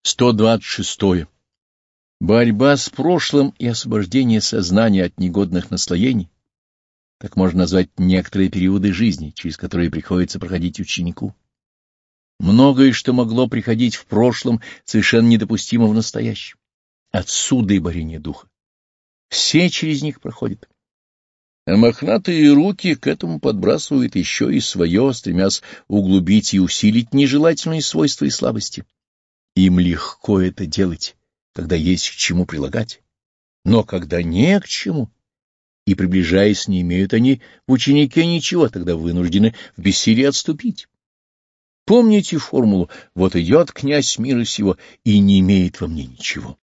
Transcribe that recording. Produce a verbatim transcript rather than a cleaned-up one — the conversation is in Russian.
сто двадцать шесть. Борьба с прошлым и освобождение сознания от негодных наслоений, так можно назвать некоторые периоды жизни, через которые приходится проходить ученику. Многое, что могло приходить в прошлом, совершенно недопустимо в настоящем. Отсюда и борение духа. Все через них проходят. А мохнатые руки к этому подбрасывают еще и свое, стремясь углубить и усилить нежелательные свойства и слабости. Им легко это делать, когда есть к чему прилагать. Но когда не к чему, и, приближаясь, не имеют они в ученике ничего, тогда вынуждены в бессилии отступить. Помните формулу: вот идет князь мира сего и не имеет во мне ничего.